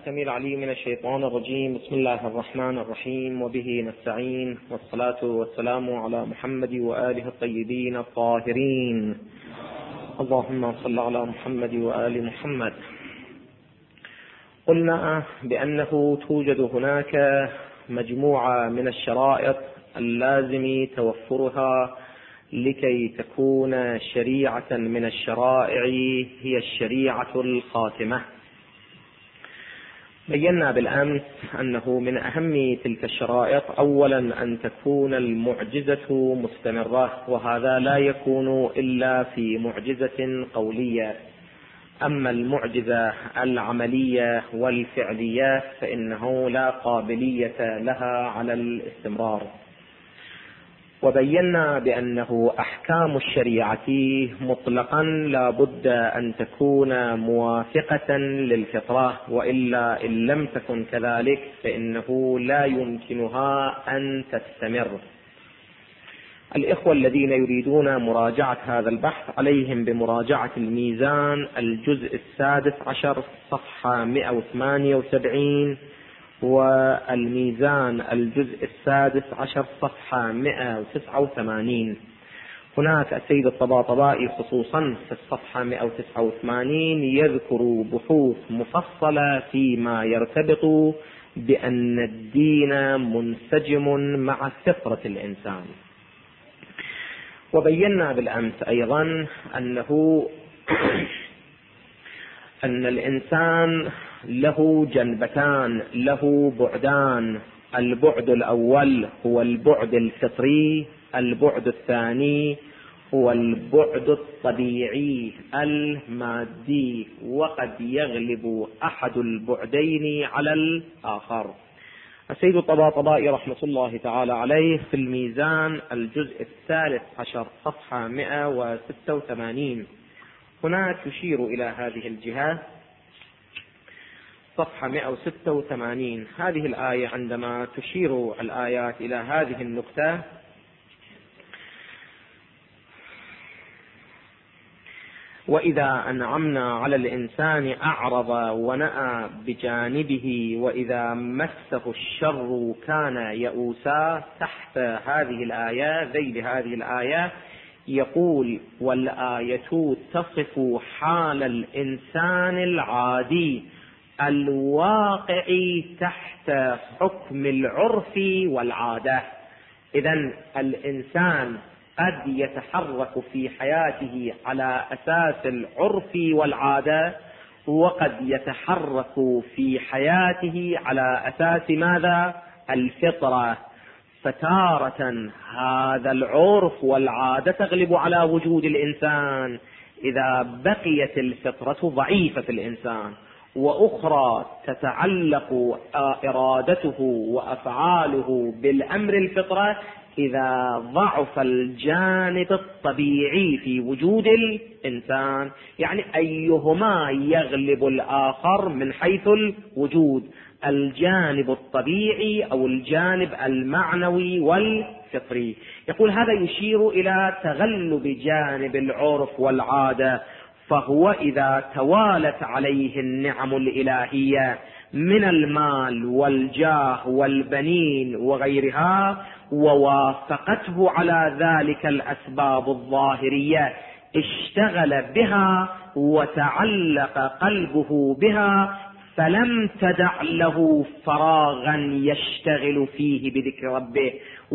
السميع العليم من الشيطان الرجيم. بسم الله الرحمن الرحيم، وبه نستعين، والصلاة والسلام على محمد وآله الطيبين الطاهرين. اللهم صل على محمد وآل محمد. قلنا بأنه توجد هناك مجموعة من الشرائط اللازم توفرها لكي تكون شريعة من الشرائع هي الشريعة الخاتمة. بينا بالأمس أنه من أهم تلك الشرائط أولا أن تكون المعجزة مستمرة، وهذا لا يكون إلا في معجزة قولية. أما المعجزة العملية والفعلية فإنه لا قابلية لها على الاستمرار. وبينا بأنه أحكام الشريعة مطلقا لا بد أن تكون موافقة للفطرة، وإلا إن لم تكن كذلك فإنه لا يمكنها أن تستمر. الإخوة الذين يريدون مراجعة هذا البحث عليهم بمراجعة الميزان الجزء 16 صفحة 178، والميزان الجزء 16 صفحة 189. هناك السيد الطباطبائي خصوصا في الصفحة 189 يذكر بحوث مفصلة فيما يرتبط بأن الدين منسجم مع فطرة الإنسان. وبينا بالأمس أيضا أن الإنسان له جنبتان، له بعدان. البعد الأول هو البعد الفطري، البعد الثاني هو البعد الطبيعي المادي، وقد يغلب أحد البعدين على الآخر. السيد الطباطبائي رحمة الله تعالى عليه في الميزان الجزء 13 صفحة 186 هناك يشير إلى هذه الجهة، صفحة 186. هذه الآية عندما تشير الآيات إلى هذه النقطة: وإذا أنعمنا على الإنسان أعرض ونأى بجانبه وإذا مسه الشر كان يئوسا. تحت هذه الآية ذيل هذه الآية يقول: والآية تصف حال الإنسان العادي الواقع تحت حكم العرف والعادة. إذن الإنسان قد يتحرك في حياته على أساس العرف والعادة، وقد يتحرك في حياته على أساس ماذا؟ الفطرة. فتارة هذا العرف والعادة تغلب على وجود الإنسان إذا بقيت الفطرة ضعيفة في الإنسان، وأخرى تتعلق إرادته وأفعاله بالأمر الفطرة إذا ضعف الجانب الطبيعي في وجود الإنسان. يعني أيهما يغلب الآخر من حيث الوجود، الجانب الطبيعي أو الجانب المعنوي والفطري. يقول هذا يشير إلى تغلب جانب العرف والعادة، فهو إذا توالت عليه النعم الإلهية من المال والجاه والبنين وغيرها ووافقته على ذلك الأسباب الظاهرية، اشتغل بها وتعلق قلبه بها، فلم تدع له فراغا يشتغل فيه بذكر ربه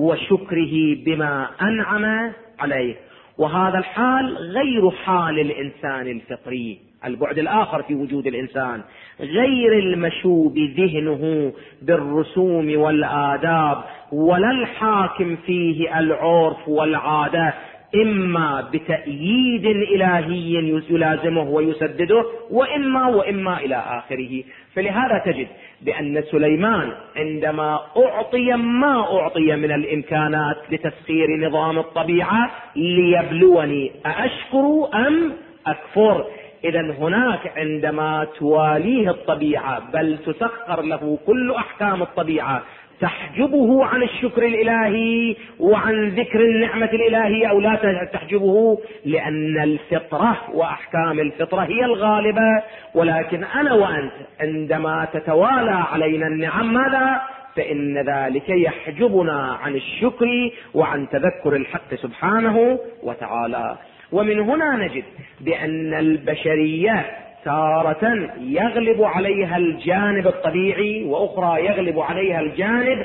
وشكره بما أنعم عليه. وهذا الحال غير حال الإنسان الفطري، البعد الآخر في وجود الإنسان، غير المشوب ذهنه بالرسوم والآداب، ولا الحاكم فيه العرف والعادة، إما بتأييد إلهي يلازمه ويسدده، وإما إلى آخره. فلهذا تجد بأن سليمان عندما أعطي ما أعطي من الإمكانات لتسخير نظام الطبيعة ليبلوني أأشكر أم أكفر. إذن هناك عندما تواليه الطبيعة بل تسخر له كل أحكام الطبيعة تحجبه عن الشكر الإلهي وعن ذكر النعمة الإلهية أو لا تحجبه، لأن الفطرة وأحكام الفطرة هي الغالبة. ولكن أنا وأنت عندما تتوالى علينا النعم ماذا؟ فإن ذلك يحجبنا عن الشكر وعن تذكر الحق سبحانه وتعالى. ومن هنا نجد بأن البشرية تارة يغلب عليها الجانب الطبيعي، وأخرى يغلب عليها الجانب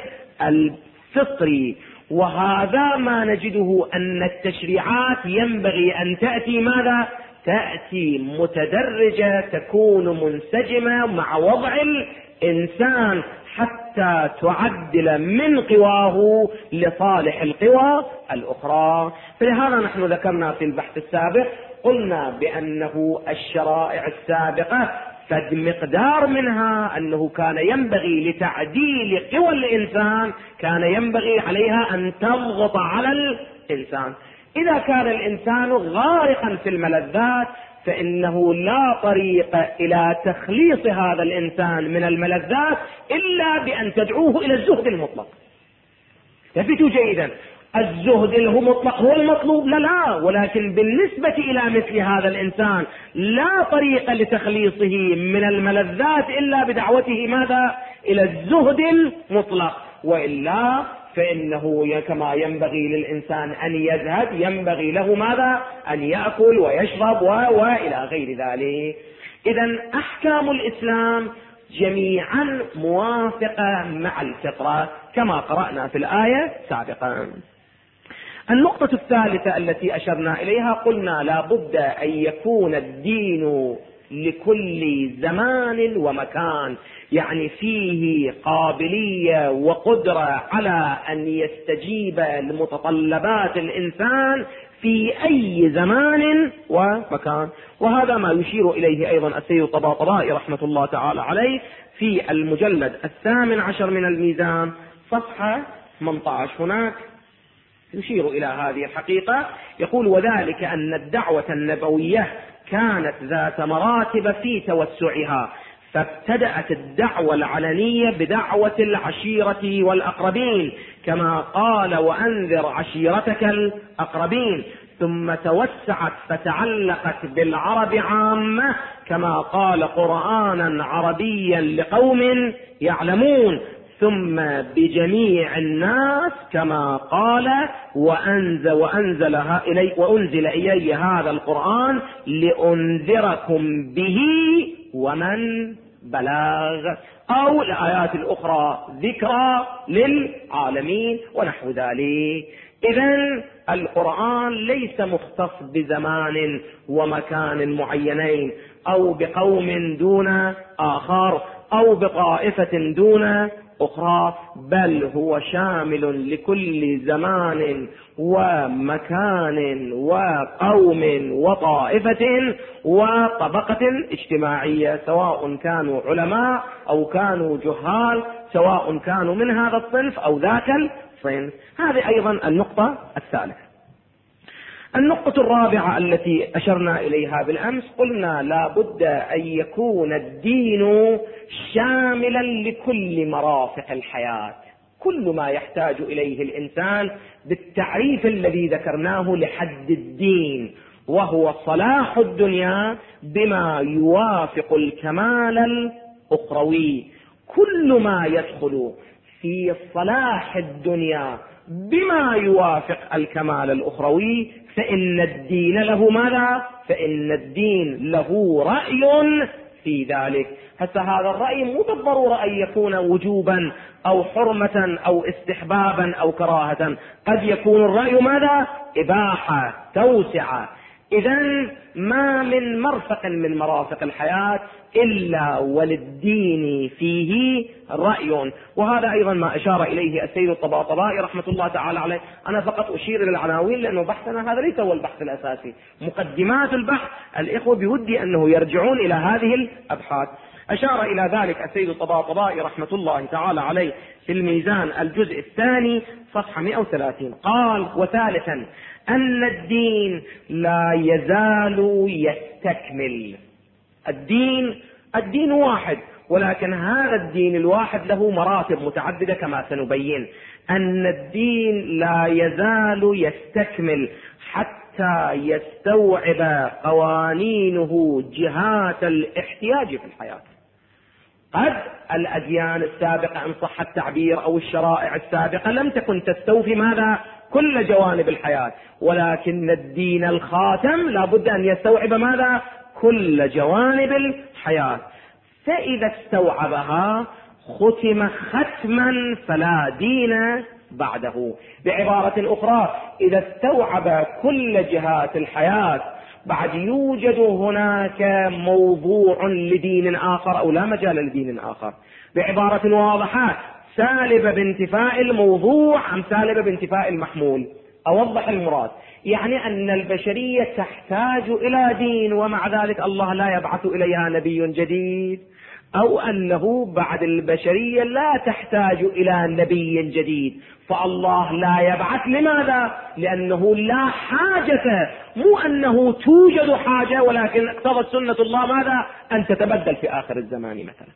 الفطري. وهذا ما نجده أن التشريعات ينبغي أن تأتي ماذا؟ تأتي متدرجة، تكون منسجمة مع وضع الإنسان حتى تعدل من قواه لصالح القوى الأخرى. فلهذا نحن ذكرنا في البحث السابق، قلنا بأنه الشرائع السابقة قد مقدار منها أنه كان ينبغي لتعديل قوى الإنسان، كان ينبغي عليها أن تضغط على الإنسان. إذا كان الإنسان غارقا في الملذات فإنه لا طريق إلى تخليص هذا الإنسان من الملذات إلا بأن تدعوه إلى الزهد المطلق. ثبتوا جيدا، الزهد المطلق هو المطلوب؟ لا، ولكن بالنسبة إلى مثل هذا الإنسان لا طريق لتخليصه من الملذات إلا بدعوته ماذا؟ إلى الزهد المطلق. وإلا فإنه كما ينبغي للإنسان أن يزهد ينبغي له ماذا؟ أن يأكل ويشرب وإلى غير ذلك. إذن أحكام الإسلام جميعا موافقة مع الفطرة كما قرأنا في الآية سابقا. النقطة الثالثة التي أشرنا إليها، قلنا لا بد أن يكون الدين لكل زمان ومكان، يعني فيه قابلية وقدرة على أن يستجيب لمتطلبات الإنسان في أي زمان ومكان. وهذا ما يشير إليه أيضا السيد الطباطبائي رحمة الله تعالى عليه في المجلد 18 من الميزان صفحة 18. هناك يشير إلى هذه الحقيقة، يقول: وذلك أن الدعوة النبوية كانت ذات مراتب في توسعها، فابتدأت الدعوة العلنية بدعوة العشيرة والأقربين كما قال: وأنذر عشيرتك الأقربين، ثم توسعت فتعلقت بالعرب عامة كما قال: قرآنا عربيا لقوم يعلمون، ثم بجميع الناس كما قال: وأنزل إلي هذا القرآن لأنذركم به ومن بلغ، أو الآيات الأخرى ذكرى للعالمين ونحو ذلك. إذن القرآن ليس مختص بزمان ومكان معينين أو بقوم دون آخر أو بطائفة دون أخرى، بل هو شامل لكل زمان ومكان وقوم وطائفة وطبقة اجتماعية، سواء كانوا علماء أو كانوا جهال، سواء كانوا من هذا الصنف أو ذاك الصنف. هذه أيضا النقطة الثالثة. النقطة الرابعة التي أشرنا إليها بالأمس، قلنا لا بد أن يكون الدين شاملا لكل مرافق الحياة، كل ما يحتاج إليه الإنسان بالتعريف الذي ذكرناه لحد الدين، وهو صلاح الدنيا بما يوافق الكمال الأخروي. كل ما يدخل في صلاح الدنيا بما يوافق الكمال الأخروي فإن الدين له ماذا؟ فإن الدين له رأي في ذلك. حتى هذا الرأي مو بالضرورة أن يكون وجوبا أو حرمة أو استحبابا أو كراهة، قد يكون الرأي ماذا؟ إباحة، توسعة. إذن ما من مرفق من مرافق الحياة إلا وللدين فيه رأي. وهذا أيضا ما أشار إليه السيد الطباطبائي رحمة الله تعالى عليه. أنا فقط أشير إلى العناوين لأنه بحثنا هذا ليس هو البحث الأساسي، مقدمات البحث الإخوة بودي أنه يرجعون إلى هذه الأبحاث. أشار إلى ذلك السيد الطباطبائي رحمة الله تعالى عليه في الميزان الجزء الثاني صفحة 130، قال: وثالثا أن الدين لا يزال يستكمل. الدين واحد ولكن هذا الدين الواحد له مراتب متعددة كما سنبين، أن الدين لا يزال يستكمل حتى يستوعب قوانينه جهات الاحتياج في الحياة. قد الأديان السابقة إن صح التعبير أو الشرائع السابقة لم تكن تستوفي ماذا؟ كل جوانب الحياة، ولكن الدين الخاتم لا بد أن يستوعب ماذا؟ كل جوانب الحياة. فإذا استوعبها ختم ختما فلا دين بعده. بعبارة أخرى، إذا استوعب كل جهات الحياة بعد يوجد هناك موضوع لدين آخر أو لا مجال لدين آخر. بعبارة واضحة، سالب بانتفاء الموضوع أم سالب بانتفاء المحمول؟ أوضح المراد، يعني أن البشرية تحتاج إلى دين ومع ذلك الله لا يبعث إليها نبي جديد، أو أنه بعد البشرية لا تحتاج إلى نبي جديد فالله لا يبعث. لماذا؟ لأنه لا حاجة، مو أنه توجد حاجة، ولكن اقتضت سنة الله ماذا؟ أن تتبدل في آخر الزمان مثلا.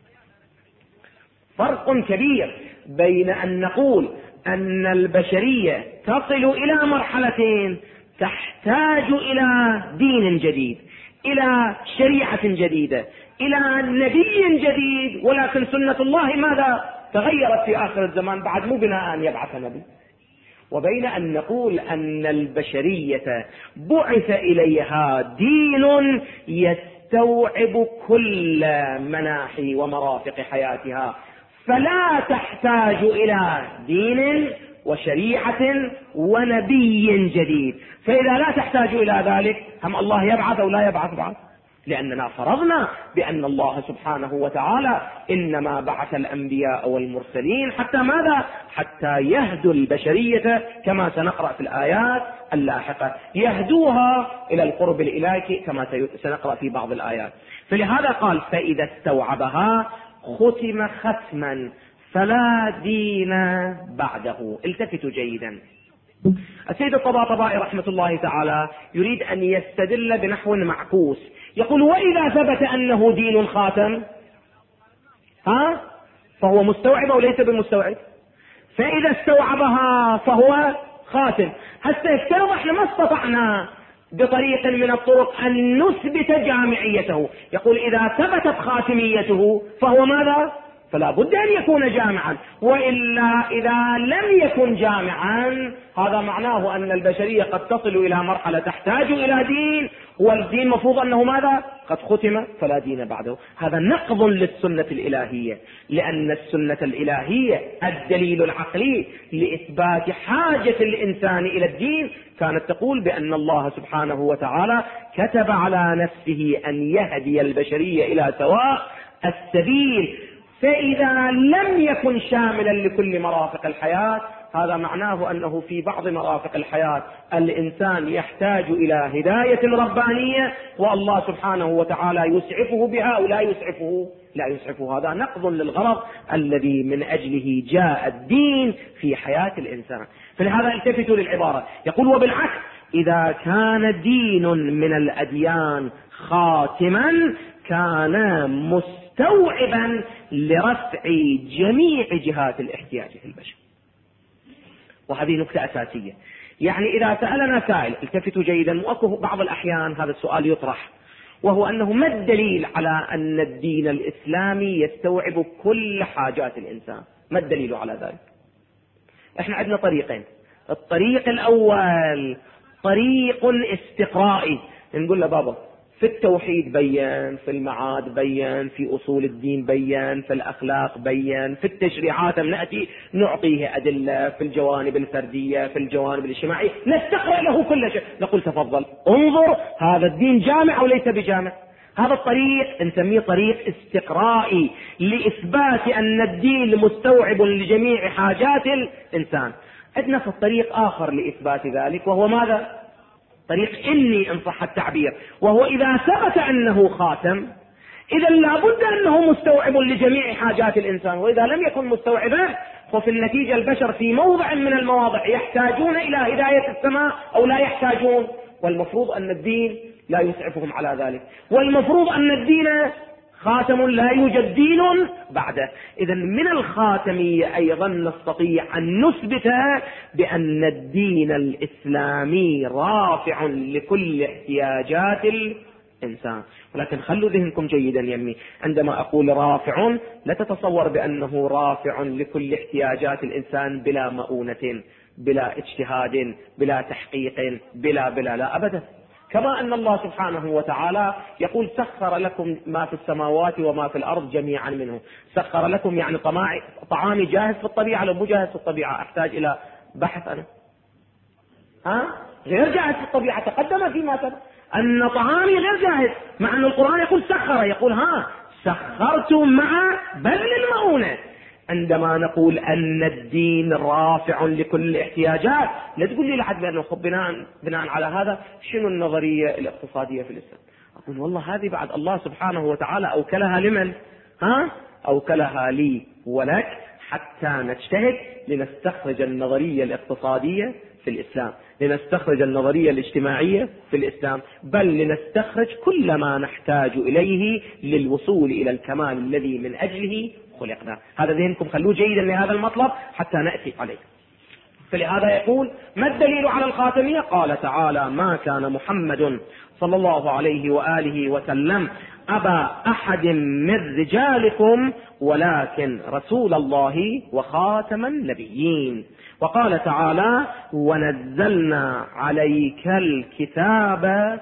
فرق كبير بين أن نقول أن البشرية تصل إلى مرحلتين تحتاج إلى دين جديد، إلى شريعة جديدة، إلى نبي جديد، ولكن سنة الله ماذا؟ تغيرت في آخر الزمان بعد مو بناء أن يبعث نبي. وبين أن نقول أن البشرية بعث إليها دين يستوعب كل مناحي ومرافق حياتها، فلا تحتاج إلى دين وشريعة ونبي جديد. فإذا لا تحتاج إلى ذلك هم الله يبعث أو لا يبعث بعد؟ لأننا فرضنا بأن الله سبحانه وتعالى إنما بعث الأنبياء والمرسلين حتى ماذا؟ حتى يهدوا البشرية كما سنقرأ في الآيات اللاحقة، يهدوها إلى القرب الإلهي كما سنقرأ في بعض الآيات. فلهذا قال فإذا استوعبها ختم ختما فلا دين بعده. التفتوا جيدا، السيد الطباطبائي رحمة الله تعالى يريد أن يستدل بنحو معكوس، يقول وإذا ثبت أنه دين خاتم فهو مستوعب أو ليس بمستوعب؟ فإذا استوعبها فهو خاتم. هسه افترض احنا ما استطعنا بطريق من الطرق أن نثبت جامعيته، يقول إذا ثبتت خاتميته فهو ماذا؟ فلا بد أن يكون جامعا، وإلا إذا لم يكن جامعا هذا معناه أن البشرية قد تصل إلى مرحلة تحتاج إلى دين، والدين مفروض أنه ماذا؟ قد ختم فلا دين بعده. هذا نقض للسنة الإلهية، لأن السنة الإلهية الدليل العقلي لإثبات حاجة الإنسان إلى الدين كانت تقول بأن الله سبحانه وتعالى كتب على نفسه أن يهدي البشرية إلى سواء السبيل. فإذا لم يكن شاملا لكل مرافق الحياة هذا معناه أنه في بعض مرافق الحياة الإنسان يحتاج إلى هداية ربانية والله سبحانه وتعالى يسعفه بها أو لا يسعفه. هذا نقض للغرض الذي من أجله جاء الدين في حياة الإنسان. فلهذا التفتوا للعبارة، يقول وبالعكس إذا كان دين من الأديان خاتما كان مستوعبا لرفع جميع جهات الاحتياج في البشر. وهذه نقطة أساسية. يعني إذا سألنا سائل، التفتوا جيدا، وأكو بعض الأحيان هذا السؤال يطرح، وهو أنه ما الدليل على أن الدين الإسلامي يستوعب كل حاجات الإنسان؟ ما الدليل على ذلك؟ إحنا عندنا طريقين. الطريق الأول طريق استقرائي، نقول له بابا في التوحيد بيان، في المعاد بيان، في أصول الدين بيان، في الأخلاق بيان، في التشريعات نأتي نعطيه أدلة في الجوانب الفردية، في الجوانب الاجتماعية، نستقرأ له كل شيء، نقول تفضل انظر هذا الدين جامع أو ليس بجامع. هذا الطريق نسميه طريق استقرائي لإثبات أن الدين مستوعب لجميع حاجات الإنسان. عندنا في الطريق آخر لإثبات ذلك، وهو ماذا؟ طريق إني إن صح التعبير، وهو إذا ثبت أنه خاتم إذا لابد أنه مستوعب لجميع حاجات الإنسان، وإذا لم يكن مستوعبا ففي النتيجة البشر في موضع من المواضع يحتاجون إلى هداية السماء أو لا يحتاجون، والمفروض أن الدين لا يسعفهم على ذلك، والمفروض أن الدين خاتم لا يوجد دين بعده. إذن من الخاتمية أيضا نستطيع أن نثبت بأن الدين الإسلامي رافع لكل احتياجات الإنسان. ولكن خلوا ذهنكم جيدا يمي، عندما أقول رافع لا تتصور بأنه رافع لكل احتياجات الإنسان بلا مؤونة، بلا اجتهاد، بلا تحقيق، بلا لا أبدا. كما أن الله سبحانه وتعالى يقول سخر لكم ما في السماوات وما في الأرض جميعا منه. سخر لكم يعني طعامي جاهز في الطبيعة، لو مو جاهز في الطبيعة أحتاج إلى بحث أنا؟ غير جاهز في الطبيعة، تقدم فيما سبق أن طعامي غير جاهز، مع أن القرآن يقول سخر، يقول سخرتم مع بذل المؤونة. عندما نقول أن الدين رافع لكل الاحتياجات، لا تقول لي لحد بأنه بناء على هذا شنو النظرية الاقتصادية في الإسلام؟ أقول والله هذه بعد الله سبحانه وتعالى أوكلها لمن؟ أوكلها لي ولك حتى نجتهد لنستخرج النظرية الاقتصادية في الإسلام، لنستخرج النظرية الاجتماعية في الإسلام، بل لنستخرج كل ما نحتاج إليه للوصول إلى الكمال الذي من أجله خلقنا. هذا ذهنكم خلوه جيدا لهذا المطلب حتى نأتي عليه. فلهذا يقول ما الدليل على الخاتمية؟ قال تعالى ما كان محمد صلى الله عليه وآله وسلم أبا أحد من رجالكم ولكن رسول الله وخاتم النبيين. وقال تعالى ونزلنا عليك الكتاب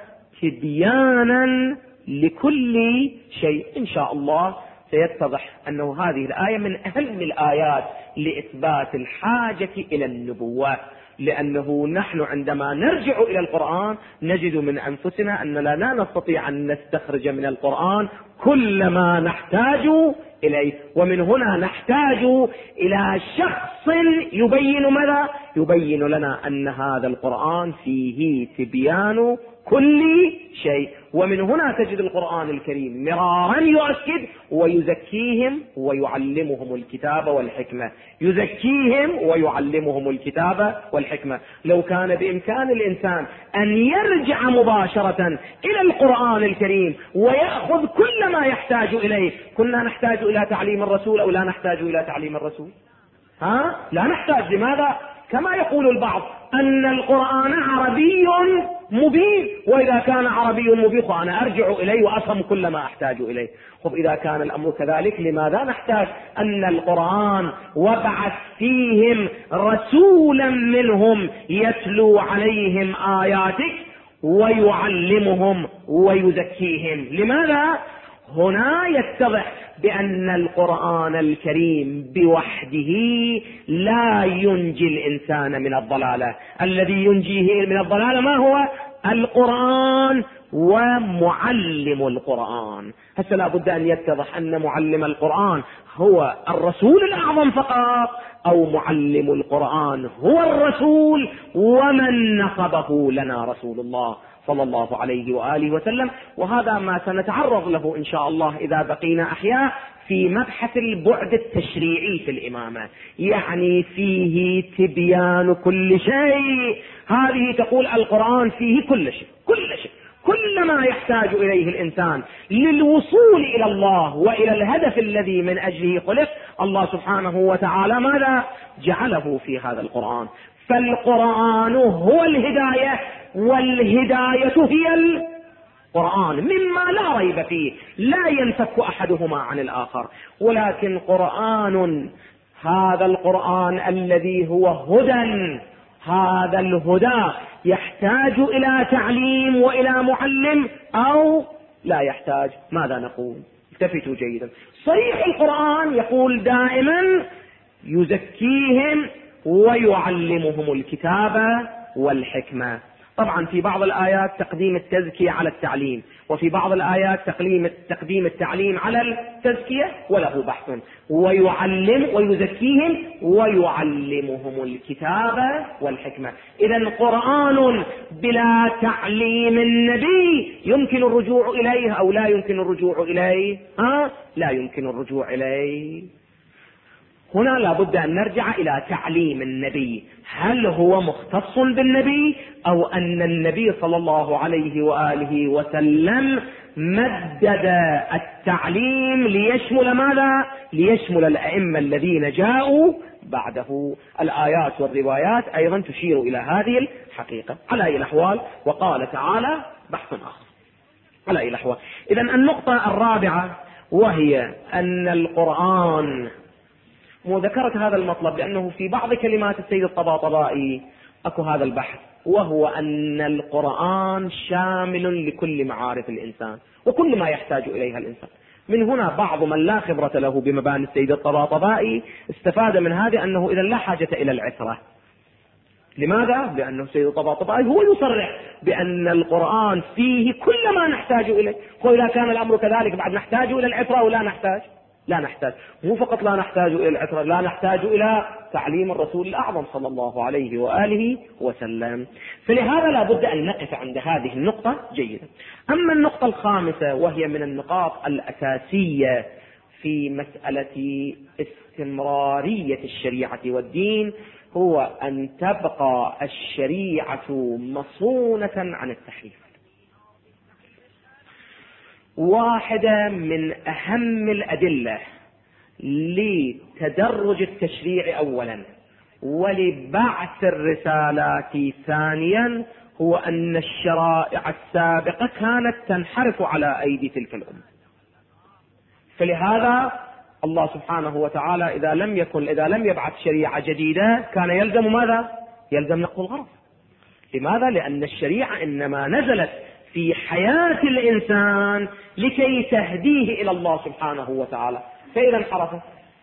تبيانا لكل شيء. إن شاء الله سيتضح أنه هذه الآية من أهم الآيات لإثبات الحاجة إلى النبوة، لأنه نحن عندما نرجع إلى القرآن نجد من أنفسنا أننا لا نستطيع أن نستخرج من القرآن كل ما نحتاج إليه، ومن هنا نحتاج إلى شخص يبين ماذا؟ يبين لنا أن هذا القرآن فيه تبيان كل شيء. ومن هنا تجد القرآن الكريم مرارا يؤكد ويزكيهم ويعلمهم الكتاب والحكمة، يزكيهم ويعلمهم الكتاب والحكمة. لو كان بإمكان الإنسان أن يرجع مباشرة إلى القرآن الكريم ويأخذ كل ما يحتاج إليه، كنا نحتاج إلى تعليم الرسول أو لا نحتاج إلى تعليم الرسول؟ لا نحتاج. لماذا؟ كما يقول البعض أن القرآن عربي مبين، وإذا كان عربي مبين فأنا أرجع إليه وأفهم كل ما أحتاج إليه. إذا كان الأمر كذلك لماذا نحتاج أن القرآن وابعث فيهم رسولا منهم يتلو عليهم آياتك ويعلمهم ويزكيهم؟ لماذا؟ هنا يتضح بأن القرآن الكريم بوحده لا ينجي الإنسان من الضلالة. الذي ينجيه من الضلالة ما هو؟ القرآن ومعلم القرآن. هسه لا بد أن يتضح أن معلم القرآن هو الرسول الأعظم فقط، أو معلم القرآن هو الرسول ومن نصبه لنا رسول الله صلى الله عليه وآله وسلم. وهذا ما سنتعرض له إن شاء الله إذا بقينا أحياء في مبحث البعد التشريعي في الإمامة، يعني فيه تبيان كل شيء. هذه تقول القرآن فيه كل شيء، كل ما يحتاج إليه الإنسان للوصول إلى الله وإلى الهدف الذي من أجله خلق. الله سبحانه وتعالى ماذا جعله في هذا القرآن؟ فالقرآن هو الهداية، والهداية هي القرآن مما لا ريب فيه، لا ينفك أحدهما عن الآخر. ولكن قرآن، هذا القرآن الذي هو هدى، هذا الهدى يحتاج إلى تعليم وإلى معلم أو لا يحتاج؟ ماذا نقول؟ التفتوا جيدا. صريح القرآن يقول دائما يزكيهم ويعلمهم الكتاب والحكمة. طبعا في بعض الآيات تقديم التزكية على التعليم، وفي بعض الآيات تقديم التعليم على التزكية، وله بحث. ويزكيهم ويعلمهم الكتاب والحكمة. إذن قرآن بلا تعليم النبي يمكن الرجوع إليه أو لا يمكن الرجوع إليه؟ لا يمكن الرجوع إليه. هنا لابد أن نرجع إلى تعليم النبي، هل هو مختص بالنبي أو أن النبي صلى الله عليه وآله وسلم مدد التعليم ليشمل ماذا؟ ليشمل الأئمة الذين جاءوا بعده. الآيات والروايات أيضا تشير إلى هذه الحقيقة. على أي الأحوال، وقال تعالى بحث آخر على أي الأحوال. إذن النقطة الرابعة وهي أن القرآن، وذكرت هذا المطلب لأنه في بعض كلمات السيد الطباطبائي أكو هذا البحث، وهو أن القرآن شامل لكل معارف الإنسان وكل ما يحتاج إليها الإنسان. من هنا بعض من لا خبرة له بمباني السيد الطباطبائي استفاد من هذا أنه إذا لا حاجة إلى العترة. لماذا؟ لأنه السيد الطباطبائي هو يصرح بأن القرآن فيه كل ما نحتاج إليه. وإذا كان الأمر كذلك بعد نحتاج إلى العترة ولا نحتاج؟ لا نحتاج. مو فقط لا نحتاج إلى العترة، لا نحتاج إلى تعليم الرسول الأعظم صلى الله عليه وآله وسلم. فلهذا لا بد أن نقف عند هذه النقطة جيدا. أما النقطة الخامسة وهي من النقاط الأساسية في مسألة استمرارية الشريعة والدين، هو أن تبقى الشريعة مصونة عن التحريف. واحدة من أهم الأدلة لتدرج التشريع أولا ولبعث الرسالات ثانيا هو أن الشرائع السابقة كانت تنحرف على أيدي تلك الأمة. فلهذا الله سبحانه وتعالى إذا لم يبعث شريعة جديدة كان يلزم ماذا؟ يلزم نقض الغرض. لماذا؟ لأن الشريعة إنما نزلت في حياة الإنسان لكي تهديه إلى الله سبحانه وتعالى. فإذا انحرفوا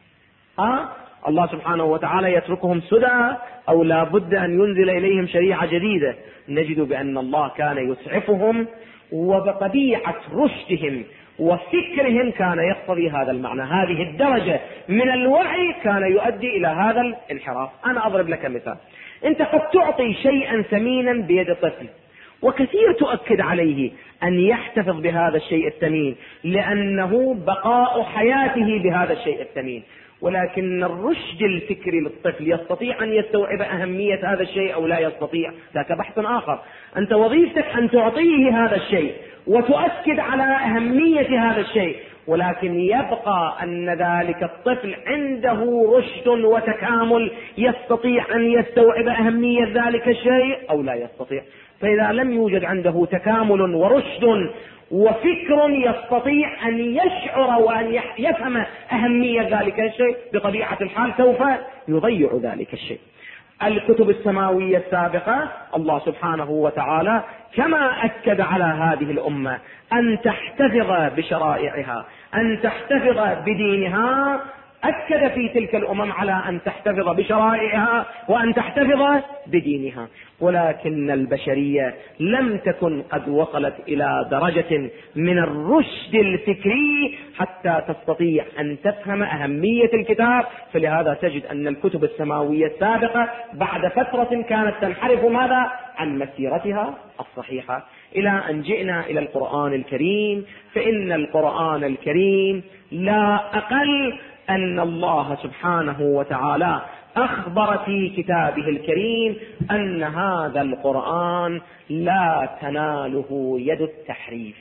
الله سبحانه وتعالى يتركهم سدى أو لا بد أن ينزل إليهم شريعة جديدة؟ نجد بأن الله كان يسعفهم، وبطبيعة رشدهم وفكرهم كان يقتضي هذا المعنى. هذه الدرجة من الوعي كان يؤدي إلى هذا الانحراف. أنا أضرب لك مثال. أنت قد تعطي شيئا ثمينا بيد طفل وكثير تؤكد عليه أن يحتفظ بهذا الشيء الثمين لأنه بقاء حياته بهذا الشيء الثمين، ولكن الرشد الفكري للطفل يستطيع أن يستوعب أهمية هذا الشيء أو لا يستطيع، ذاك بحث آخر. أنت وظيفتك أن تعطيه هذا الشيء وتؤكد على أهمية هذا الشيء، ولكن يبقى أن ذلك الطفل عنده رشد وتكامل يستطيع أن يستوعب أهمية ذلك الشيء أو لا يستطيع. فإذا لم يوجد عنده تكامل ورشد وفكر يستطيع أن يشعر وأن يفهم أهمية ذلك الشيء، بطبيعة الحال سوف يضيع ذلك الشيء. الكتب السماوية السابقة الله سبحانه وتعالى كما أكد على هذه الأمة أن تحتفظ بشرائعها، أن تحتفظ بدينها، أكد في تلك الأمم على أن تحتفظ بشرائعها وأن تحتفظ بدينها. ولكن البشرية لم تكن قد وصلت إلى درجة من الرشد الفكري حتى تستطيع أن تفهم أهمية الكتاب. فلهذا تجد أن الكتب السماوية السابقة بعد فترة كانت تنحرف ماذا؟ عن مسيرتها الصحيحة، إلى أن جئنا إلى القرآن الكريم. فإن القرآن الكريم لا أقل أن الله سبحانه وتعالى أخبر في كتابه الكريم أن هذا القرآن لا تناله يد التحريف،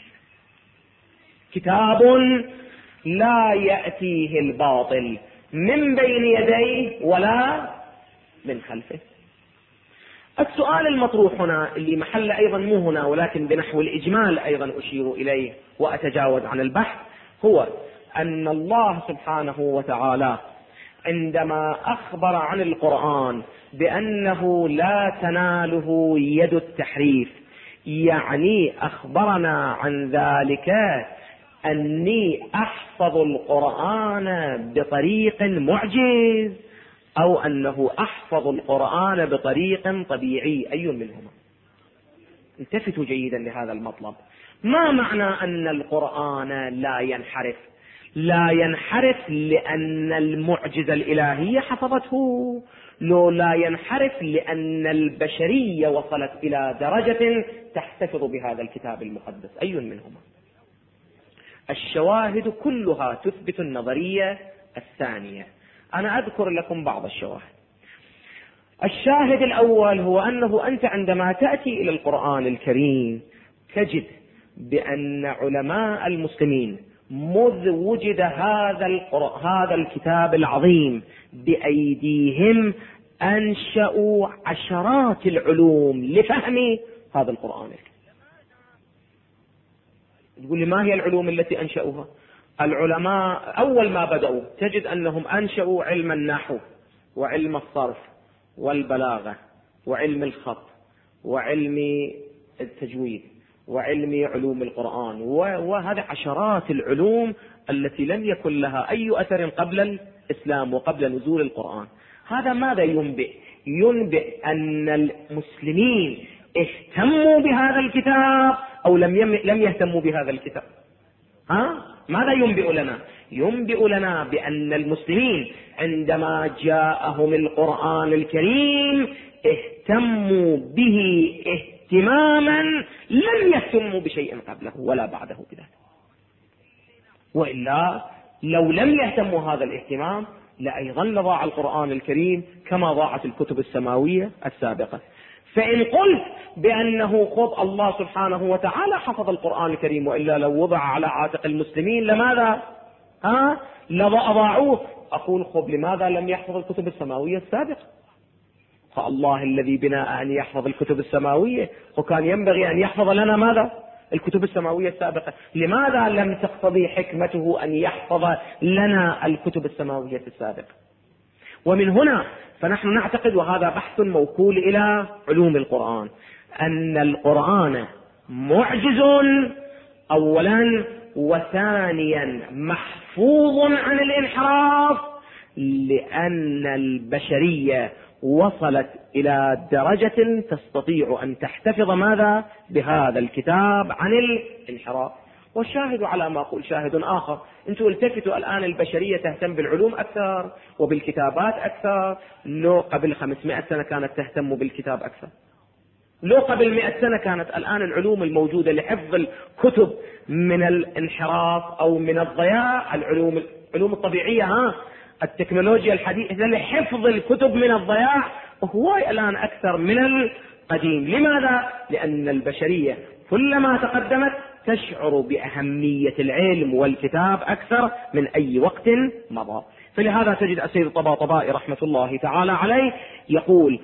كتاب لا يأتيه الباطل من بين يديه ولا من خلفه. السؤال المطروح هنا اللي محل أيضا مو هنا ولكن بنحو الإجمال أيضا أشير إليه وأتجاوز عن البحث، هو أن الله سبحانه وتعالى عندما أخبر عن القرآن بأنه لا تناله يد التحريف، يعني أخبرنا عن ذلك أني أحفظ القرآن بطريق معجز أو أنه أحفظ القرآن بطريق طبيعي؟ أي منهما؟ التفتوا جيدا لهذا المطلب. ما معنى أن القرآن لا ينحرف؟ لا ينحرف لأن المعجزة الإلهية حفظته، لو لا ينحرف لأن البشرية وصلت إلى درجة تحتفظ بهذا الكتاب المقدس. أي منهما؟ الشواهد كلها تثبت النظرية الثانية. أنا أذكر لكم بعض الشواهد. الشاهد الأول هو أنه أنت عندما تأتي إلى القرآن الكريم تجد بأن علماء المسلمين مذ وجد هذا الكتاب العظيم بأيديهم أنشأوا عشرات العلوم لفهم هذا القرآن الكريم. تقول لي ما هي العلوم التي أنشأوها؟ العلماء أول ما بدأوا تجد أنهم أنشأوا علم النحو وعلم الصرف والبلاغة وعلم الخط وعلم التجويد وعلم علوم القرآن، وهذه عشرات العلوم التي لم يكن لها أي أثر قبل الإسلام وقبل نزول القرآن. هذا ماذا ينبئ؟ ينبئ أن المسلمين اهتموا بهذا الكتاب أو لم يهتموا بهذا الكتاب. ماذا ينبئ لنا؟ ينبئ لنا بأن المسلمين عندما جاءهم القرآن الكريم اهتموا به اهتماما لم يهتموا بشيء قبله ولا بعده بذلك، وإلا لو لم يهتموا هذا الاهتمام لأيضا لضاع القرآن الكريم كما ضاعت الكتب السماوية السابقة. فإن قلت بأنه خذ الله سبحانه وتعالى حفظ القرآن الكريم، وإلا لو وضع على عاتق المسلمين لماذا لضاعوه، أقول خذ لماذا لم يحفظ الكتب السماوية السابقة؟ فالله الذي بنا أن يحفظ الكتب السماوية وكان ينبغي أن يحفظ لنا ماذا؟ الكتب السماوية السابقة. لماذا لم تقتضي حكمته أن يحفظ لنا الكتب السماوية السابقة؟ ومن هنا فنحن نعتقد، وهذا بحث موكول إلى علوم القرآن، أن القرآن معجز أولا، وثانيا محفوظ عن الانحراف، لأن البشرية وصلت إلى درجة تستطيع أن تحتفظ ماذا بهذا الكتاب عن الانحراف. والشاهد على ما أقول شاهد آخر. أنتم التفتوا الآن البشرية تهتم بالعلوم أكثر وبالكتابات أكثر. لو قبل 500 سنة كانت تهتم بالكتاب أكثر، لو قبل 100 سنة كانت الآن العلوم الموجودة لحفظ الكتب من الانحراف أو من الضياع، العلوم الطبيعية التكنولوجيا الحديثة لحفظ الكتب من الضياع هو الآن أكثر من القديم. لماذا؟ لأن البشرية كلما تقدمت تشعر بأهمية العلم والكتاب أكثر من أي وقت مضى. فلهذا تجد السيد الطباطبائي رحمة الله تعالى عليه يقول: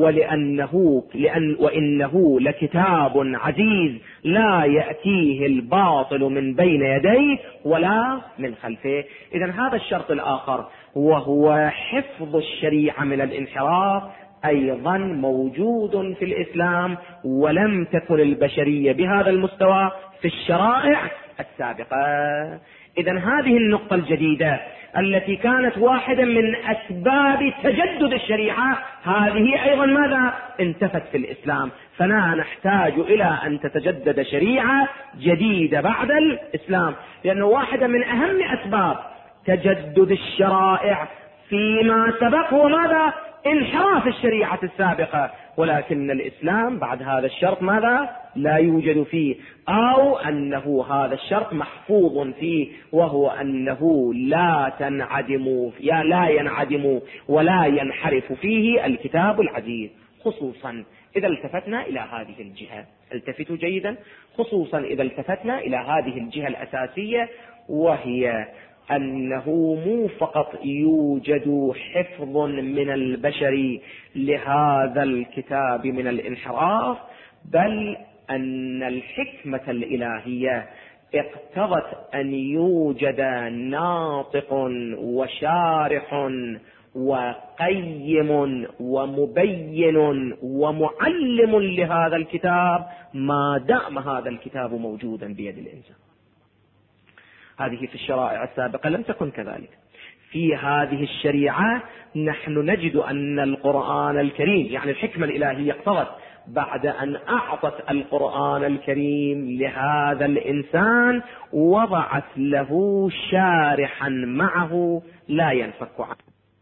وإنه لكتاب عزيز لا يأتيه الباطل من بين يديه ولا من خلفه. إذن هذا الشرط الآخر وهو حفظ الشريعة من الانحراف أيضا موجود في الإسلام، ولم تكن البشرية بهذا المستوى في الشرائع السابقة. إذن هذه النقطة الجديدة التي كانت واحدة من أسباب تجدد الشريعة، هذه أيضا ماذا؟ انتفت في الإسلام. فلا نحتاج إلى أن تتجدد شريعة جديدة بعد الإسلام، لأنه واحدة من أهم أسباب تجدد الشرائع فيما سبق هو ماذا؟ انحراف الشريعة السابقة. ولكن الإسلام بعد هذا الشرط ماذا؟ لا يوجد فيه، أو أنه هذا الشرط محفوظ فيه، وهو أنه لا ينعدم ولا ينحرف فيه الكتاب العزيز. خصوصا إذا التفتنا إلى هذه الجهة، التفتوا جيدا، خصوصا إذا التفتنا إلى هذه الجهة الأساسية، وهي أنه مو فقط يوجد حفظ من البشر لهذا الكتاب من الانحراف، بل أن الحكمة الإلهية اقتضت أن يوجد ناطق وشارح وقيم ومبين ومعلم لهذا الكتاب ما دام هذا الكتاب موجودا بيد الإنسان. هذه في الشرائع السابقة لم تكن كذلك. في هذه الشريعة نحن نجد أن القرآن الكريم، يعني الحكمة الإلهية اقتضت بعد أن أعطت القرآن الكريم لهذا الإنسان وضعت له شارحا معه لا ينفك عنه.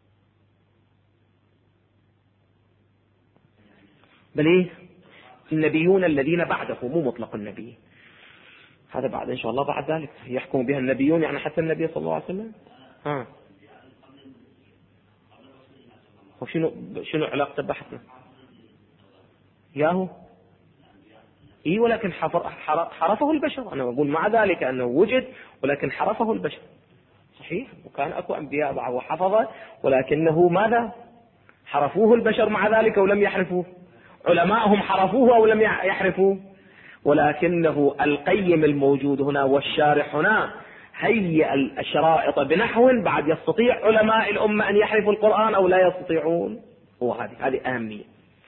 بل إيه؟ النبيون الذين بعده، مو مطلق النبي، هذا بعد إن شاء الله بعد ذلك يحكم بها النبيون، يعني حتى النبي صلى الله عليه وسلم. شنو علاقة بحثنا؟ ياهو ولكن حرفه البشر. أنا أقول مع ذلك أنه وجد ولكن حرفه البشر، صحيح، وكان أكو أنبياء بعض وحفظه، ولكنه ماذا؟ حرفوه البشر مع ذلك ولم يحرفوه. علماءهم حرفوه أو لم يحرفوه، ولكنه القيم الموجود هنا والشارح هنا هيئ الشرائط بنحو بعد يستطيع علماء الأمة أن يحرفوا القرآن أو لا يستطيعون. هذه أهمية.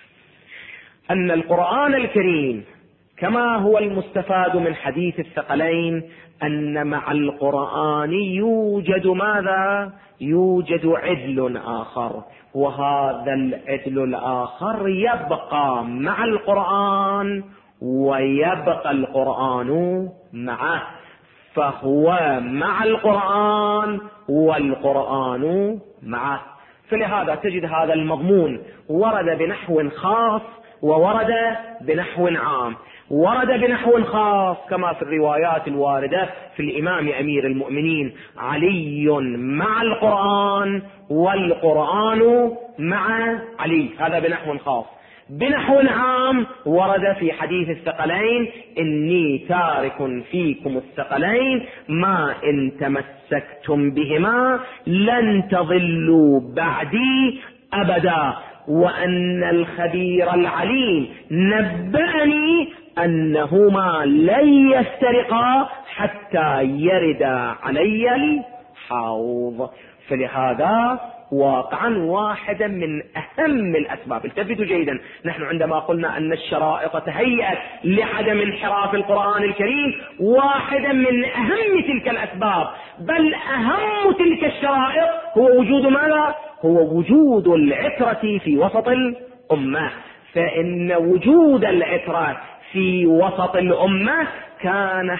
أن القرآن الكريم كما هو المستفاد من حديث الثقلين أن مع القرآن يوجد ماذا؟ يوجد عدل آخر، وهذا العدل الآخر يبقى مع القرآن ويبقى القرآن معه، فهو مع القرآن والقرآن معه. فلهذا تجد هذا المضمون ورد بنحو خاص وورد بنحو عام. ورد بنحو خاص كما في الروايات الواردة في الإمام أمير المؤمنين علي مع القرآن والقرآن مع علي، هذا بنحو خاص. بنحو عام ورد في حديث الثقلين إني تارك فيكم الثقلين ما إن تمسكتم بهما لن تضلوا بعدي أبدا، وأن الخبير العليم نبأني أنهما لن يفترقا حتى يرد علي الحوض. فلهذا واقعا واحدا من أهم الأسباب، التفتوا جيدا، نحن عندما قلنا أن الشرائط تهيأت لعدم انحراف القرآن الكريم، واحدا من أهم تلك الأسباب بل أهم تلك الشرائط هو وجود ماذا؟ هو وجود العترة في وسط الأمة. فإن وجود العترة في وسط الأمة كان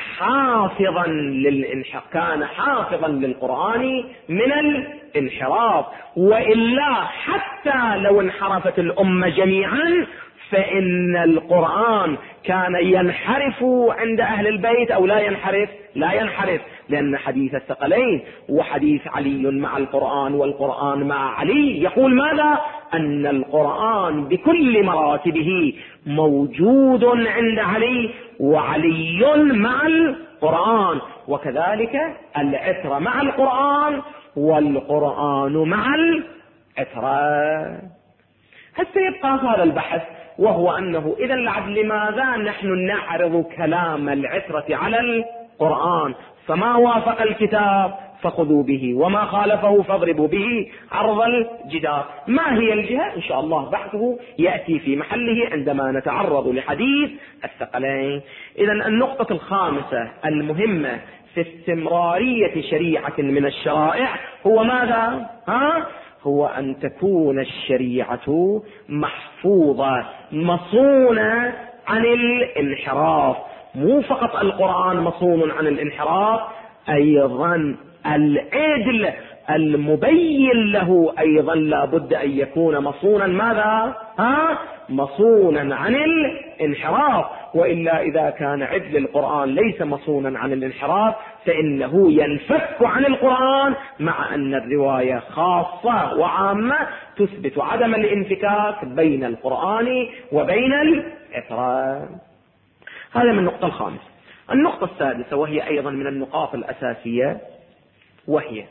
حافظا للقرآن من الانحراف، وإلا حتى لو انحرفت الأمة جميعا فإن القرآن كان ينحرف عند أهل البيت أو لا ينحرف؟ لا ينحرف، لأن حديث الثقلين وحديث علي مع القرآن والقرآن مع علي يقول ماذا؟ أن القرآن بكل مراتبه موجود عند علي وعلي مع القرآن، وكذلك العترة مع القرآن والقرآن مع العترة. حتى يبقى هذا البحث، وهو أنه إذا لماذا نحن نعرض كلام العترة على القرآن؟ فما وافق الكتاب فخذوا به وما خالفه فاضربوا به عرض الجدار. ما هي الجهة؟ إن شاء الله بحثه يأتي في محله عندما نتعرض لحديث الثقلين. إذا النقطة الخامسة المهمة في استمرارية شريعة من الشرائع هو ماذا؟ هو أن تكون الشريعة محفوظة مصونة عن الانحراف. مو فقط القرآن مصون عن الانحراف، أيضا العدل المبين له أيضا لا بد أن يكون مصونا ماذا؟ مصونا عن الانحراف. وإلا إذا كان عدل القرآن ليس مصونا عن الانحراف فإنه ينفك عن القرآن، مع أن الرواية خاصة وعامة تثبت عدم الانفكاك بين القرآن وبين العترة. هذا من النقطة الخامسة. النقطة السادسة وهي أيضا من النقاط الأساسية، وهي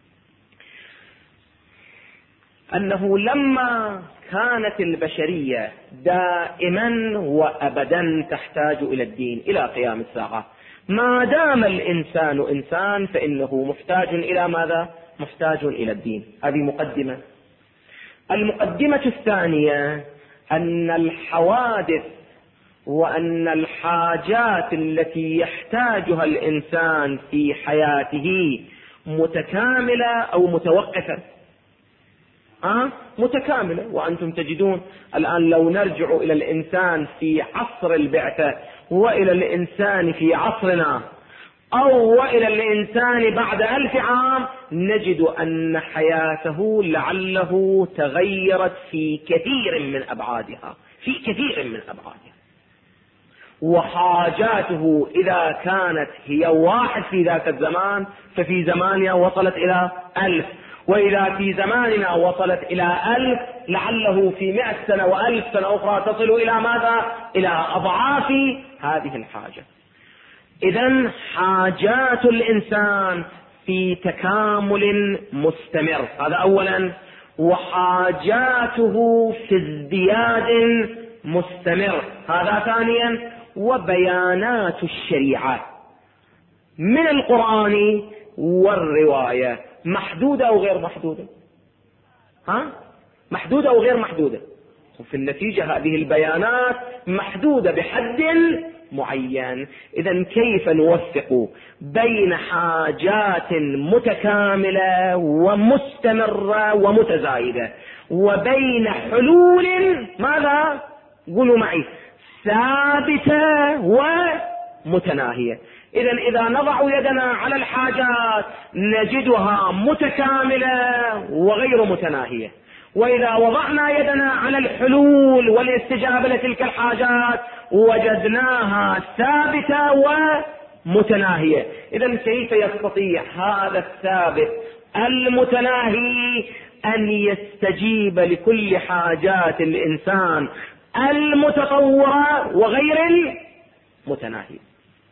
أنه لما كانت البشرية دائما وأبدا تحتاج إلى الدين إلى قيام الساعة، ما دام الإنسان إنسان فإنه محتاج إلى ماذا؟ محتاج إلى الدين. هذه مقدمة. المقدمة الثانية أن الحوادث وأن الحاجات التي يحتاجها الإنسان في حياته متكاملة أو متوقفة؟ متكاملة. وأنتم تجدون الآن لو نرجع إلى الإنسان في عصر البعثة وإلى الإنسان في عصرنا أو وإلى الإنسان بعد 1000 عام نجد أن حياته لعله تغيرت في كثير من أبعادها، وحاجاته إذا كانت هي 1 في ذاك الزمان ففي زمانها وصلت إلى 1000، وإذا في زماننا وصلت إلى 1000 لعله في 100 سنة و1000 سنة أخرى تصل إلى ماذا؟ إلى أضعاف هذه الحاجة. إذن حاجات الإنسان في تكامل مستمر، هذا أولا، وحاجاته في ازدياد مستمر، هذا ثانيا. وبيانات الشريعة من القرآن والرواية محدودة أو غير محدودة؟ محدودة أو غير محدودة؟ وفي النتيجة هذه البيانات محدودة بحد معين. إذن كيف نوفق بين حاجات متكاملة ومستمرة ومتزايدة وبين حلول ماذا؟ قولوا معي، ثابتة ومتناهية. إذن إذا نضع يدنا على الحاجات نجدها متكاملة وغير متناهية، وإذا وضعنا يدنا على الحلول والاستجابة لتلك الحاجات وجدناها ثابتة ومتناهية. إذن كيف يستطيع هذا الثابت المتناهي أن يستجيب لكل حاجات الإنسان المتطورة وغير المتناهية؟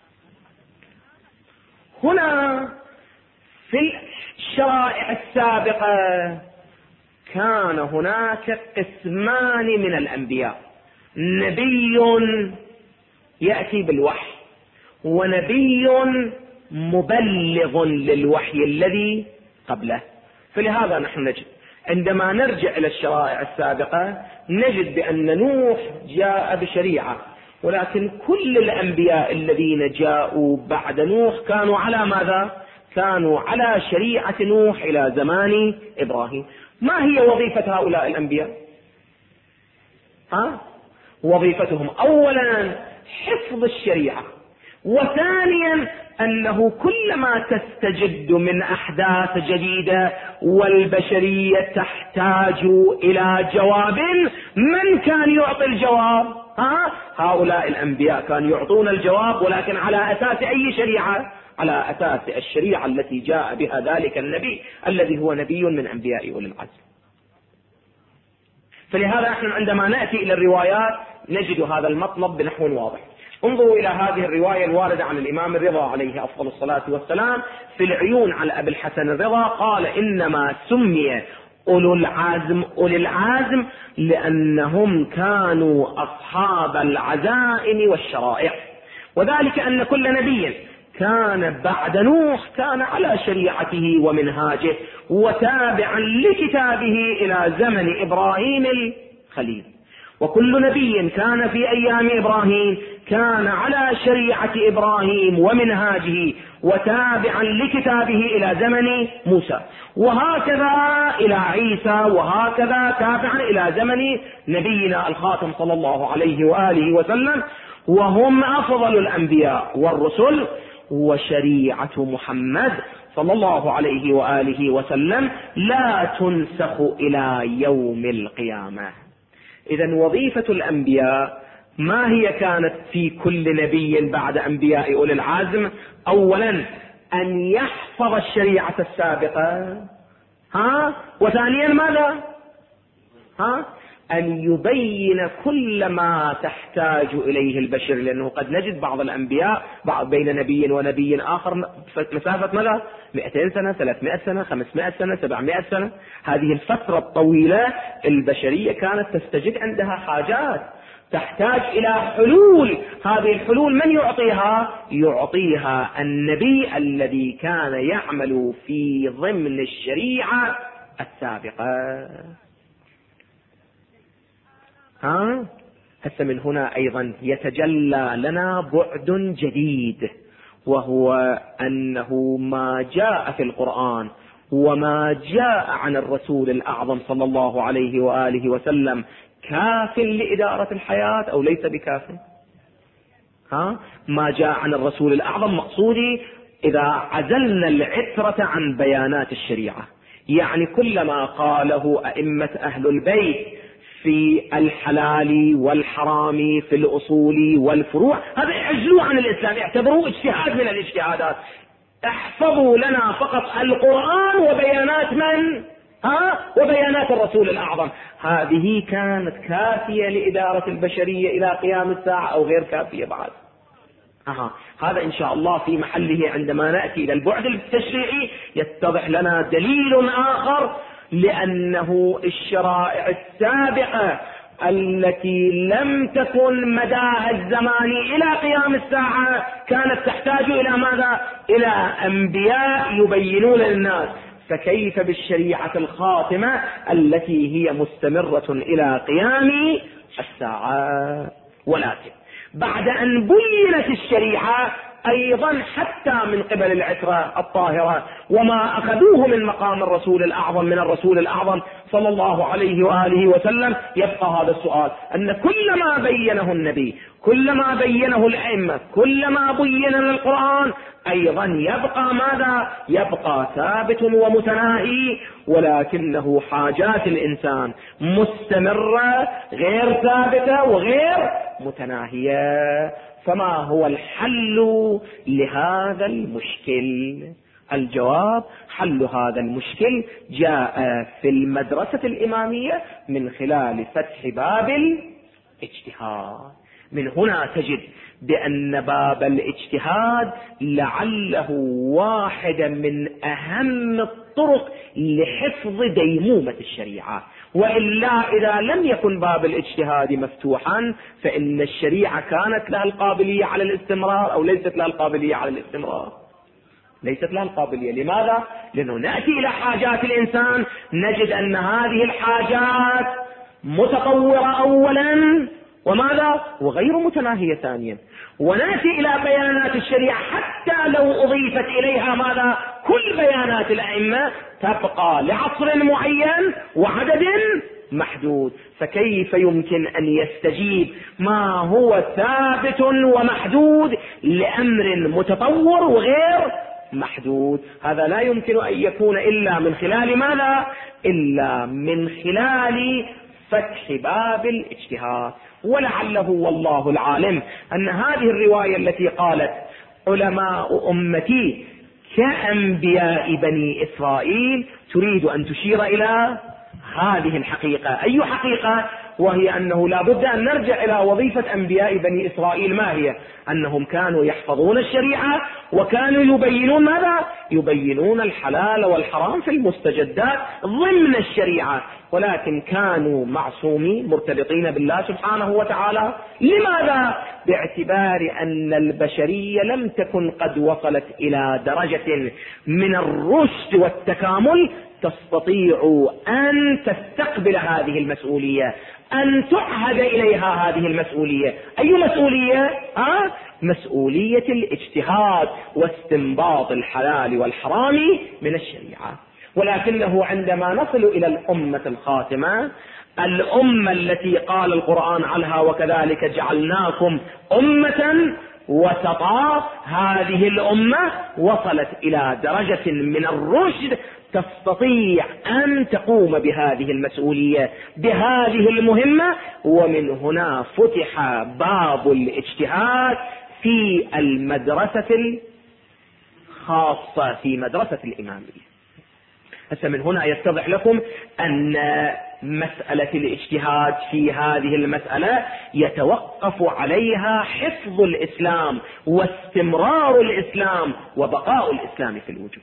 هنا في الشرائع السابقة كان هناك قسمان من الأنبياء، نبي يأتي بالوحي ونبي مبلغ للوحي الذي قبله. فلهذا نحن نجد عندما نرجع إلى الشرائع السابقة نجد بأن نوح جاء بشريعة، ولكن كل الأنبياء الذين جاءوا بعد نوح كانوا على ماذا؟ كانوا على شريعة نوح إلى زمان إبراهيم. ما هي وظيفة هؤلاء الأنبياء؟ وظيفتهم أولا حفظ الشريعة، وثانيا أنه كلما تستجد من أحداث جديدة والبشرية تحتاج إلى جواب، من كان يعطي الجواب؟ هؤلاء الأنبياء كانوا يعطون الجواب، ولكن على أساس أي شريعة؟ على أساس الشريعة التي جاء بها ذلك النبي الذي هو نبي من أنبياء أولي العزم. فلهذا نحن عندما نأتي إلى الروايات نجد هذا المطلب بنحو واضح. انظروا إلى هذه الرواية الواردة عن الإمام الرضا عليه أفضل الصلاة والسلام في العيون على أبي الحسن الرضا، قال: إنما سمي أولو العزم لأنهم كانوا أصحاب العزائم والشرائع، وذلك أن كل نبي كان بعد نوح كان على شريعته ومنهاجه وتابعا لكتابه إلى زمن إبراهيم الخليل، وكل نبي كان في أيام إبراهيم كان على شريعة إبراهيم ومنهاجه وتابعا لكتابه إلى زمن موسى، وهكذا إلى عيسى، وهكذا تابعا إلى زمن نبينا الخاتم صلى الله عليه وآله وسلم، وهم أفضل الأنبياء والرسل. وشريعة محمد صلى الله عليه وآله وسلم لا تنسخ إلى يوم القيامة. إذن وظيفة الأنبياء ما هي كانت في كل نبي بعد أنبياء أولي العزم؟ أولا أن يحفظ الشريعة السابقة، وثانيا ماذا؟ أن يبين كل ما تحتاج إليه البشر، لأنه قد نجد بعض الأنبياء بين نبي ونبي آخر مسافة ماذا؟ 200 سنة، 300 سنة، 500 سنة، 700 سنة. هذه الفترة الطويلة البشرية كانت تستجد عندها حاجات تحتاج إلى حلول. هذه الحلول من يعطيها؟ يعطيها النبي الذي كان يعمل في ضمن الشريعة السابقة. هسه من هنا أيضا يتجلى لنا بعد جديد، وهو أنه ما جاء في القرآن وما جاء عن الرسول الأعظم صلى الله عليه وآله وسلم كاف لإدارة الحياة أو ليس بكاف؟ ما جاء عن الرسول الأعظم مقصودي إذا عزلنا العترة عن بيانات الشريعة، يعني كل ما قاله أئمة أهل البيت في الحلال والحرام في الأصول والفروع هذا يعزلوه عن الإسلام، يعتبروه اجتهاد من الاجتهادات. احفظوا لنا فقط القرآن وبيانات من؟ وبيانات الرسول الأعظم. هذه كانت كافية لإدارة البشرية إلى قيام الساعة أو غير كافية بعد؟ هذا إن شاء الله في محله عندما نأتي إلى البعد التشريعي يتضح لنا دليل آخر، لأنه الشرائع السابقة التي لم تكن مداها الزماني إلى قيام الساعة كانت تحتاج إلى ماذا؟ إلى أنبياء يبينون للناس، فكيف بالشريعة الخاتمة التي هي مستمرة إلى قيام الساعة؟ ولكن بعد أن بينت الشريعة أيضا حتى من قبل العترة الطاهرة وما أخذوه من مقام الرسول الأعظم من الرسول الأعظم صلى الله عليه وآله وسلم، يبقى هذا السؤال أن كل ما بينه النبي، كل ما بينه الأئمة، كل ما بين للقرآن أيضا يبقى ماذا؟ يبقى ثابت ومتناهي، ولكنه حاجات الإنسان مستمرة غير ثابتة وغير متناهية. فما هو الحل لهذا المشكل؟ الجواب: حل هذا المشكل جاء في المدرسة الإمامية من خلال فتح باب الاجتهاد. من هنا تجد بأن باب الاجتهاد لعله واحدا من أهم الطرق لحفظ ديمومة الشريعة، وإلا إذا لم يكن باب الاجتهاد مفتوحا فإن الشريعة كانت لها القابلية على الاستمرار أو ليست لها القابلية على الاستمرار؟ ليست لها القابلية. لماذا؟ لأنه نأتي إلى حاجات الإنسان نجد أن هذه الحاجات متطورة أولا وماذا؟ وغير متناهية ثانيا. ونأتي إلى بيانات الشريعة حتى لو أضيفت إليها ماذا؟ كل بيانات الأئمة تبقى لعصر معين وعدد محدود. فكيف يمكن أن يستجيب ما هو ثابت ومحدود لأمر متطور وغير محدود؟ هذا لا يمكن أن يكون إلا من خلال ماذا؟ إلا من خلال فتح باب الاجتهاد. ولعله والله العالم أن هذه الرواية التي قالت علماء أمتي كأنبياء بني إسرائيل تريد أن تشير إلى هذه الحقيقة. أي حقيقة؟ وهي أنه لا بد أن نرجع إلى وظيفة أنبياء بني إسرائيل. ما هي؟ أنهم كانوا يحفظون الشريعة وكانوا يبينون ماذا؟ يبينون الحلال والحرام في المستجدات ضمن الشريعة، ولكن كانوا معصومين مرتبطين بالله سبحانه وتعالى. لماذا؟ باعتبار أن البشرية لم تكن قد وصلت إلى درجة من الرشد والتكامل تستطيع أن تستقبل هذه المسؤولية، أن تعهد إليها هذه المسؤولية. أي مسؤولية؟ مسؤولية الاجتهاد واستنباط الحلال والحرام من الشريعة. ولكنه عندما نصل إلى الأمة الخاتمة، الأمة التي قال القرآن عنها وكذلك جعلناكم أمة وسطا، هذه الأمة وصلت إلى درجة من الرشد تستطيع أن تقوم بهذه المسؤولية بهذه المهمة. ومن هنا فتح باب الاجتهاد في المدرسة الخاصة في مدرسة الإمامية. هسه من هنا يتضح لكم أن مسألة الاجتهاد في هذه المسألة يتوقف عليها حفظ الإسلام واستمرار الإسلام وبقاء الإسلام في الوجود.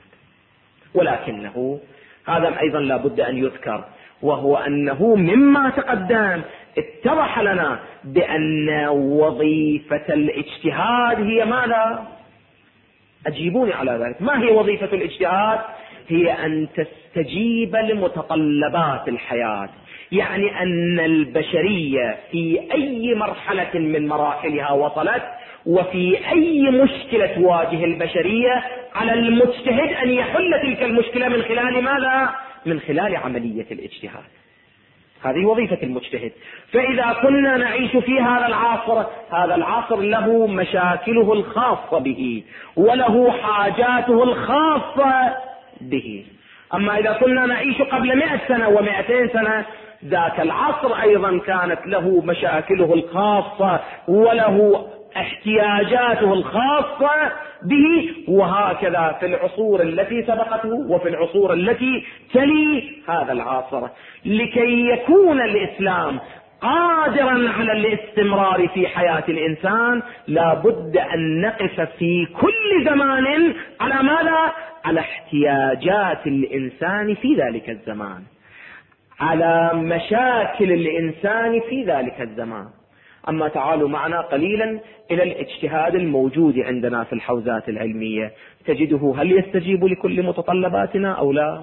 ولكنه هذا أيضا لا بد أن يذكر، وهو أنه مما تقدم اتضح لنا بأن وظيفة الاجتهاد هي ماذا؟ أجيبوني على ذلك. ما هي وظيفة الاجتهاد؟ هي أن تستجيب لمتطلبات الحياة، يعني أن البشرية في أي مرحلة من مراحلها وصلت وفي أي مشكلة تواجه البشرية على المجتهد أن يحل تلك المشكلة من خلال ماذا؟ من خلال عملية الاجتهاد. هذه وظيفة المجتهد. فإذا كنا نعيش في هذا العصر، هذا العصر له مشاكله الخاصة به وله حاجاته الخاصة به. أما إذا كنا نعيش قبل 100 سنة و200 سنة ذاك العصر أيضا كانت له مشاكله الخاصة وله احتياجاته الخاصة به، وهكذا في العصور التي سبقته وفي العصور التي تلي هذا العصر. لكي يكون الإسلام قادرا على الاستمرار في حياة الإنسان لا بد أن نقف في كل زمان على ماذا؟ على احتياجات الإنسان في ذلك الزمان، على مشاكل الإنسان في ذلك الزمان. أما تعالوا معنا قليلا إلى الاجتهاد الموجود عندنا في الحوزات العلمية، تجده هل يستجيب لكل متطلباتنا أو لا؟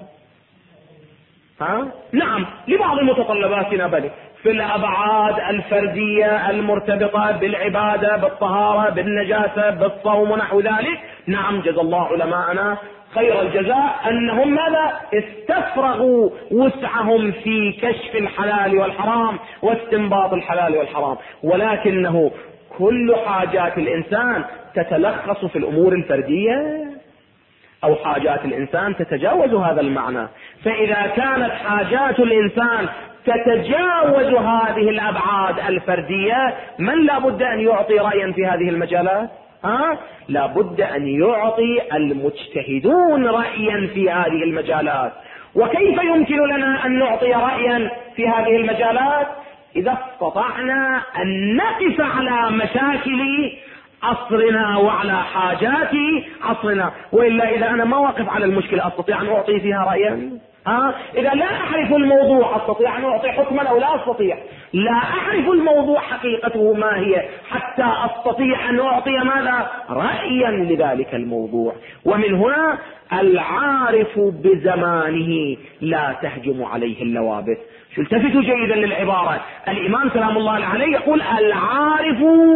نعم، لبعض متطلباتنا بل في الأبعاد الفردية المرتبطة بالعبادة، بالطهارة، بالنجاسة، بالصوم ونحو ذلك. نعم، جزا الله علماءنا خير الجزاء أنهم ماذا؟ استفرغوا وسعهم في كشف الحلال والحرام واستنباط الحلال والحرام، ولكنه كل حاجات الإنسان تتلخص في الأمور الفردية أو حاجات الإنسان تتجاوز هذا المعنى. فإذا كانت حاجات الإنسان تتجاوز هذه الأبعاد الفردية، من لا بد أن يعطي رأيا في هذه المجالات؟ لا بد أن يعطي المجتهدون رأيا في هذه المجالات. وكيف يمكن لنا أن نعطي رأيا في هذه المجالات؟ إذا استطعنا أن نقف على مشاكل عصرنا وعلى حاجات عصرنا. وإلا إذا أنا ما واقف على المشكلة أستطيع أن أعطي فيها رأيا؟ إذا لا أعرف الموضوع أستطيع أن أعطي حكما أو لا أستطيع؟ لا أعرف الموضوع حقيقته ما هي حتى أستطيع أن أعطي ماذا؟ رأيا لذلك الموضوع. ومن هنا العارف بزمانه لا تهجم عليه اللوابث. شو التفتوا جيدا للعبارة، الإمام سلام الله عليه يقول العارف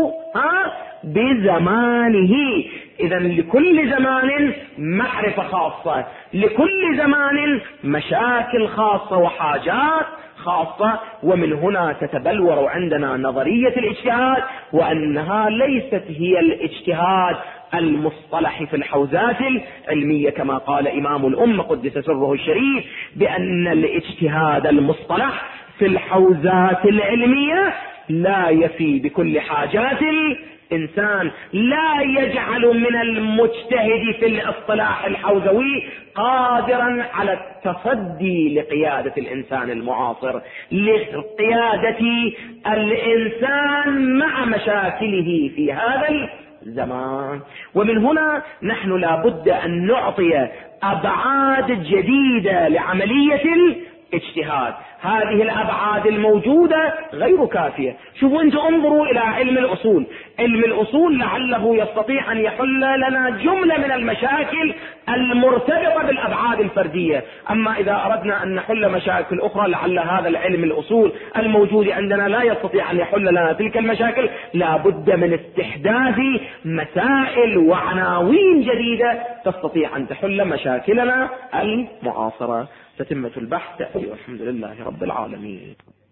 بزمانه. إذا لكل زمان معرفة خاصة، لكل زمان مشاكل خاصة وحاجات خاصة. ومن هنا تتبلور عندنا نظرية الاجتهاد، وأنها ليست هي الاجتهاد المصطلح في الحوزات العلمية كما قال إمام الأمة قدس سره الشريف، بأن الاجتهاد المصطلح في الحوزات العلمية لا يفي بكل حاجات الإنسان، لا يجعل من المجتهد في الاصطلاح الحوزوي قادرا على التصدي لقيادة الإنسان المعاصر، لقيادة الإنسان مع مشاكله في هذا الزمان. ومن هنا نحن لا بد أن نعطي أبعاد جديدة لعملية الاجتهاد. هذه الأبعاد الموجودة غير كافية. شوفوا أنتم انظروا إلى علم الأصول. علم الأصول لعله يستطيع أن يحل لنا جملة من المشاكل المرتبطة بالأبعاد الفردية. أما إذا أردنا أن نحل مشاكل أخرى لعل هذا العلم الأصول الموجود عندنا لا يستطيع أن يحل لنا تلك المشاكل. لا بد من استحداث مسائل وعناوين جديدة تستطيع أن تحل مشاكلنا المعاصرة. تتمة البحث تأتي والحمد لله رب العالمين.